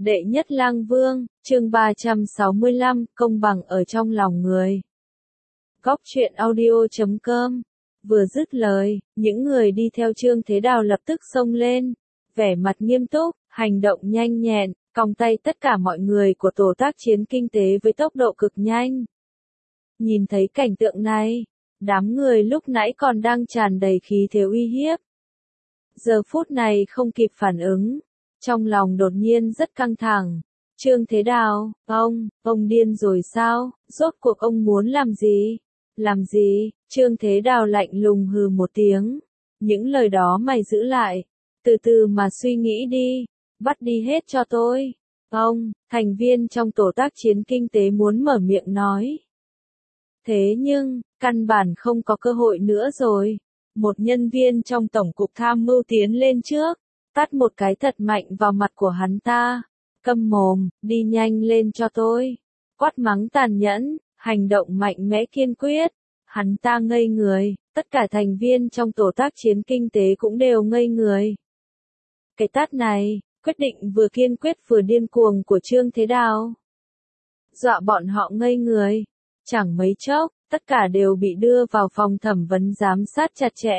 Đệ nhất lang vương, chương 365, công bằng ở trong lòng người. Góc truyện audio.com. Vừa dứt lời, những người đi theo Trương Thế Đào lập tức xông lên, vẻ mặt nghiêm túc, hành động nhanh nhẹn, còng tay tất cả mọi người của tổ tác chiến kinh tế với tốc độ cực nhanh. Nhìn thấy cảnh tượng này, đám người lúc nãy còn đang tràn đầy khí thế uy hiếp. Giờ phút này không kịp phản ứng, trong lòng đột nhiên rất căng thẳng. Trương Thế Đào, ông điên rồi sao, rốt cuộc ông muốn làm gì? Làm gì? Trương Thế Đào lạnh lùng hừ một tiếng. Những lời đó mày giữ lại, từ từ mà suy nghĩ đi, bắt đi hết cho tôi. Thành viên trong tổ tác chiến kinh tế muốn mở miệng nói. Thế nhưng, căn bản không có cơ hội nữa rồi. Một nhân viên trong tổng cục tham mưu tiến lên trước, tát một cái thật mạnh vào mặt của hắn ta. Câm mồm, đi nhanh lên cho tôi. Quát mắng tàn nhẫn, hành động mạnh mẽ kiên quyết. Hắn ta ngây người, tất cả thành viên trong tổ tác chiến kinh tế cũng đều ngây người. Cái tát này, quyết định vừa kiên quyết vừa điên cuồng của Trương Thế Đào. Dọa bọn họ ngây người. Chẳng mấy chốc, tất cả đều bị đưa vào phòng thẩm vấn giám sát chặt chẽ.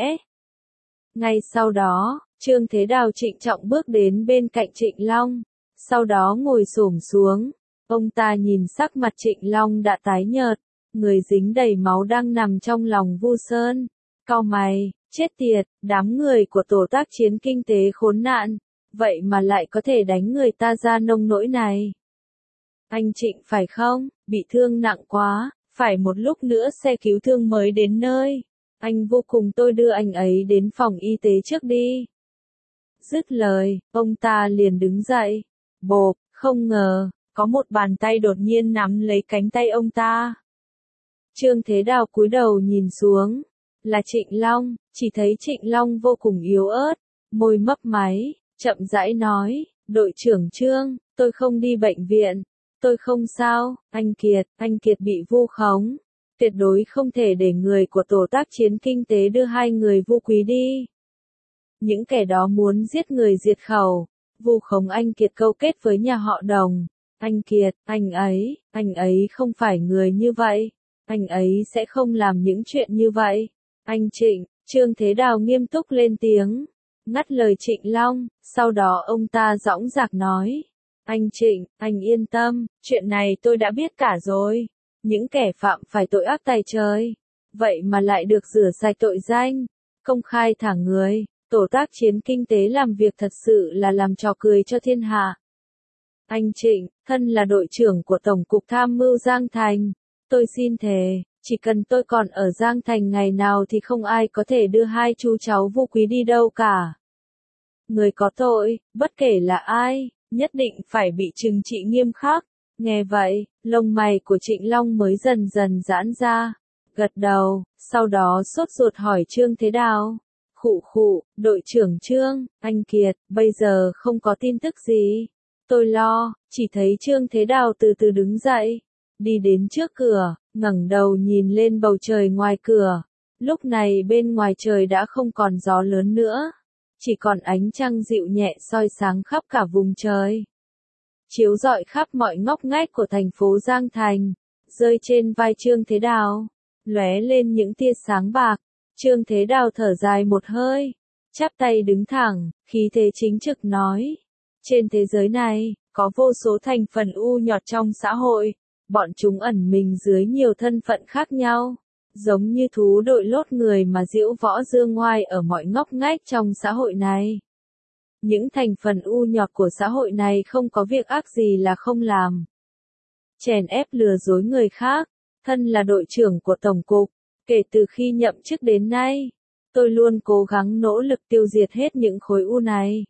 Ngay sau đó, Trương Thế Đào trịnh trọng bước đến bên cạnh Trịnh Long, sau đó ngồi xổm xuống. Ông ta nhìn sắc mặt Trịnh Long đã tái nhợt, người dính đầy máu đang nằm trong lòng Vu Sơn. Cau mày, chết tiệt, đám người của tổ tác chiến kinh tế khốn nạn, vậy mà lại có thể đánh người ta ra nông nỗi này. Anh Trịnh phải không, bị thương nặng quá, phải một lúc nữa xe cứu thương mới đến nơi. Anh vô cùng tôi đưa anh ấy đến phòng y tế trước đi. Dứt lời, ông ta liền đứng dậy. Bộp, không ngờ, có một bàn tay đột nhiên nắm lấy cánh tay ông ta. Trương Thế Đào cúi đầu nhìn xuống. Là Trịnh Long, chỉ thấy Trịnh Long vô cùng yếu ớt, môi mấp máy, chậm rãi nói, đội trưởng Trương, tôi không đi bệnh viện. Tôi không sao, anh Kiệt bị vu khống. Tuyệt đối không thể để người của tổ tác chiến kinh tế đưa hai người vu quý đi. Những kẻ đó muốn giết người diệt khẩu, vu khống anh Kiệt câu kết với nhà họ Đồng. Anh Kiệt, anh ấy không phải người như vậy. Anh ấy sẽ không làm những chuyện như vậy. Anh Trịnh, Trương Thế Đào nghiêm túc lên tiếng, ngắt lời Trịnh Long, sau đó ông ta dõng dạc nói. Anh Trịnh, anh yên tâm, chuyện này tôi đã biết cả rồi. Những kẻ phạm phải tội ác tày trời, vậy mà lại được rửa sạch tội danh, công khai thả người, tổ tác chiến kinh tế làm việc thật sự là làm trò cười cho thiên hạ. Anh Trịnh, thân là đội trưởng của Tổng cục Tham mưu Giang Thành, tôi xin thề, chỉ cần tôi còn ở Giang Thành ngày nào thì không ai có thể đưa hai chú cháu vu quý đi đâu cả. Người có tội, bất kể là ai, nhất định phải bị trừng trị nghiêm khắc. Nghe vậy, lông mày của Trịnh Long mới dần dần giãn ra, gật đầu, sau đó sốt ruột hỏi Trương Thế Đào. Khụ, đội trưởng Trương, anh Kiệt, bây giờ không có tin tức gì. Tôi lo, chỉ thấy Trương Thế Đào từ từ đứng dậy, đi đến trước cửa, ngẩng đầu nhìn lên bầu trời ngoài cửa. Lúc này bên ngoài trời đã không còn gió lớn nữa, chỉ còn ánh trăng dịu nhẹ soi sáng khắp cả vùng trời. Chiếu rọi khắp mọi ngóc ngách của thành phố Giang Thành, rơi trên vai Trương Thế Đào, lóe lên những tia sáng bạc. Trương Thế Đào thở dài một hơi, chắp tay đứng thẳng, khí thế chính trực nói. Trên thế giới này, có vô số thành phần u nhọt trong xã hội, bọn chúng ẩn mình dưới nhiều thân phận khác nhau, giống như thú đội lốt người mà diễu võ dương ngoai ở mọi ngóc ngách trong xã hội này. Những thành phần u nhọt của xã hội này không có việc ác gì là không làm. Chèn ép lừa dối người khác, thân là đội trưởng của Tổng cục, kể từ khi nhậm chức đến nay, tôi luôn cố gắng nỗ lực tiêu diệt hết những khối u này.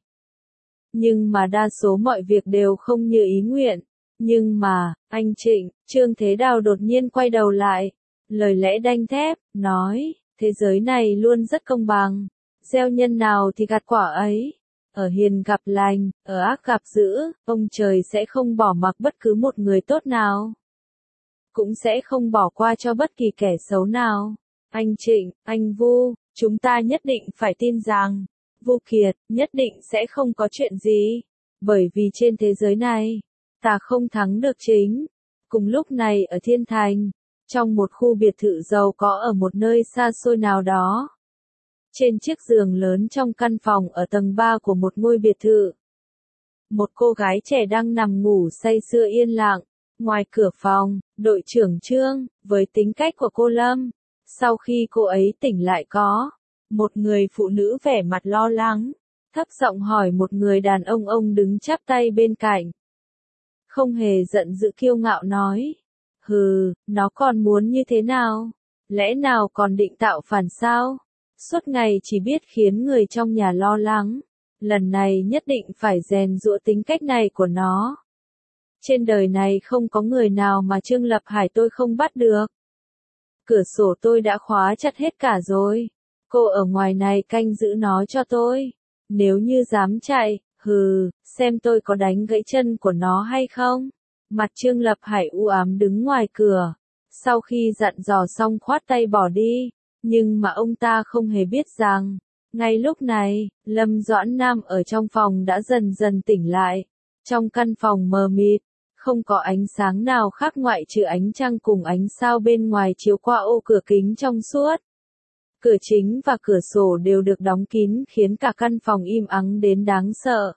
Nhưng mà đa số mọi việc đều không như ý nguyện. Nhưng mà, anh Trịnh, Trương Thế Đào đột nhiên quay đầu lại, lời lẽ đanh thép, nói, thế giới này luôn rất công bằng, gieo nhân nào thì gặt quả ấy. Ở hiền gặp lành, ở ác gặp dữ, ông trời sẽ không bỏ mặc bất cứ một người tốt nào. Cũng sẽ không bỏ qua cho bất kỳ kẻ xấu nào. Anh Trịnh, anh Vu, chúng ta nhất định phải tin rằng, Vu Kiệt, nhất định sẽ không có chuyện gì. Bởi vì trên thế giới này, ta không thắng được chính. Cùng lúc này ở Thiên Thành, trong một khu biệt thự giàu có ở một nơi xa xôi nào đó. Trên chiếc giường lớn trong căn phòng ở tầng 3 của một ngôi biệt thự. Một cô gái trẻ đang nằm ngủ say sưa yên lặng. Ngoài cửa phòng, đội trưởng Trương, với tính cách của cô Lâm, sau khi cô ấy tỉnh lại có một người phụ nữ vẻ mặt lo lắng, thấp giọng hỏi một người đàn ông đứng chắp tay bên cạnh. Không hề giận dữ kiêu ngạo nói, hừ, nó còn muốn như thế nào? Lẽ nào còn định tạo phản sao? Suốt ngày chỉ biết khiến người trong nhà lo lắng, lần này nhất định phải rèn giũa tính cách này của nó. Trên đời này không có người nào mà Trương Lập Hải tôi không bắt được. Cửa sổ tôi đã khóa chặt hết cả rồi. Cô ở ngoài này canh giữ nó cho tôi. Nếu như dám chạy, hừ, xem tôi có đánh gãy chân của nó hay không. Mặt Trương Lập Hải u ám đứng ngoài cửa. Sau khi dặn dò xong khoát tay bỏ đi. Nhưng mà ông ta không hề biết rằng, ngay lúc này, Lâm Doãn Nam ở trong phòng đã dần dần tỉnh lại. Trong căn phòng mờ mịt, không có ánh sáng nào khác ngoại trừ ánh trăng cùng ánh sao bên ngoài chiếu qua ô cửa kính trong suốt. Cửa chính và cửa sổ đều được đóng kín khiến cả căn phòng im ắng đến đáng sợ.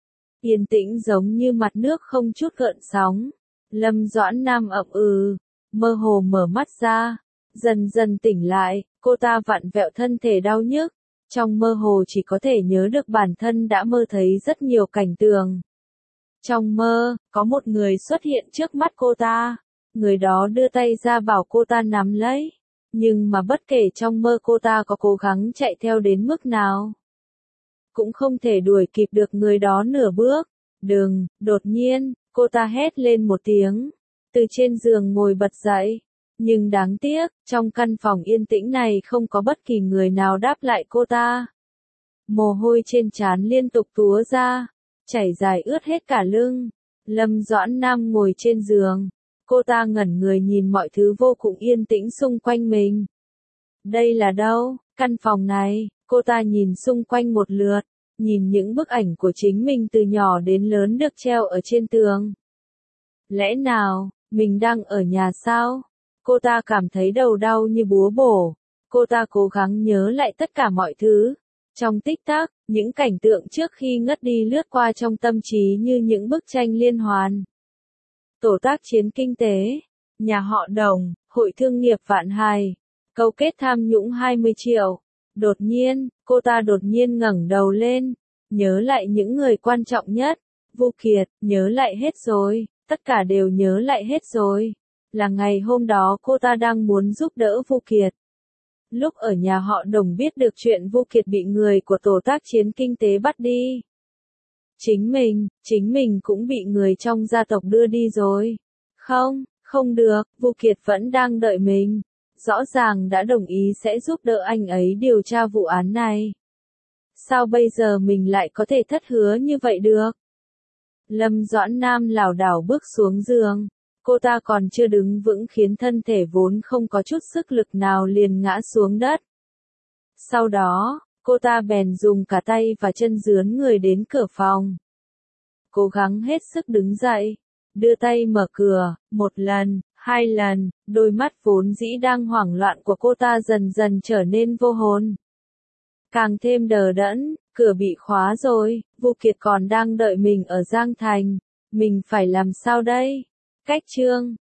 Yên tĩnh giống như mặt nước không chút gợn sóng. Lâm Doãn Nam ậm mơ hồ mở mắt ra, dần dần tỉnh lại, cô ta vặn vẹo thân thể đau nhức. Trong mơ hồ chỉ có thể nhớ được bản thân đã mơ thấy rất nhiều cảnh tượng. Trong mơ, có một người xuất hiện trước mắt cô ta. Người đó đưa tay ra bảo cô ta nắm lấy. Nhưng mà bất kể trong mơ cô ta có cố gắng chạy theo đến mức nào, cũng không thể đuổi kịp được người đó nửa bước. Đừng, đột nhiên, cô ta hét lên một tiếng. Từ trên giường ngồi bật dậy. Nhưng đáng tiếc, trong căn phòng yên tĩnh này không có bất kỳ người nào đáp lại cô ta. Mồ hôi trên trán liên tục túa ra, chảy dài ướt hết cả lưng. Lâm Doãn Nam ngồi trên giường. Cô ta ngẩn người nhìn mọi thứ vô cùng yên tĩnh xung quanh mình. Đây là đâu? Căn phòng này, cô ta nhìn xung quanh một lượt, nhìn những bức ảnh của chính mình từ nhỏ đến lớn được treo ở trên tường. Lẽ nào, mình đang ở nhà sao? Cô ta cảm thấy đầu đau như búa bổ. Cô ta cố gắng nhớ lại tất cả mọi thứ. Trong tích tắc, những cảnh tượng trước khi ngất đi lướt qua trong tâm trí như những bức tranh liên hoàn. Tổ tác chiến kinh tế, nhà họ Đồng, hội thương nghiệp Vạn Hài, câu kết tham nhũng 20 triệu. Đột nhiên, cô ta đột nhiên ngẩng đầu lên, nhớ lại những người quan trọng nhất. Vu Kiệt, nhớ lại hết rồi, tất cả đều nhớ lại hết rồi. Là ngày hôm đó cô ta đang muốn giúp đỡ Vu Kiệt. Lúc ở nhà họ Đồng biết được chuyện Vu Kiệt bị người của tổ tác chiến kinh tế bắt đi. Chính mình cũng bị người trong gia tộc đưa đi rồi. Không được, Vu Kiệt vẫn đang đợi mình. Rõ ràng đã đồng ý sẽ giúp đỡ anh ấy điều tra vụ án này. Sao bây giờ mình lại có thể thất hứa như vậy được? Lâm Doãn Nam lảo đảo bước xuống giường. Cô ta còn chưa đứng vững khiến thân thể vốn không có chút sức lực nào liền ngã xuống đất. Sau đó, cô ta bèn dùng cả tay và chân dướn người đến cửa phòng. Cố gắng hết sức đứng dậy, đưa tay mở cửa, một lần, hai lần, đôi mắt vốn dĩ đang hoảng loạn của cô ta dần dần trở nên vô hồn. Càng thêm đờ đẫn, cửa bị khóa rồi, Vu Kiệt còn đang đợi mình ở Giang Thành. Mình phải làm sao đây? Cách Trương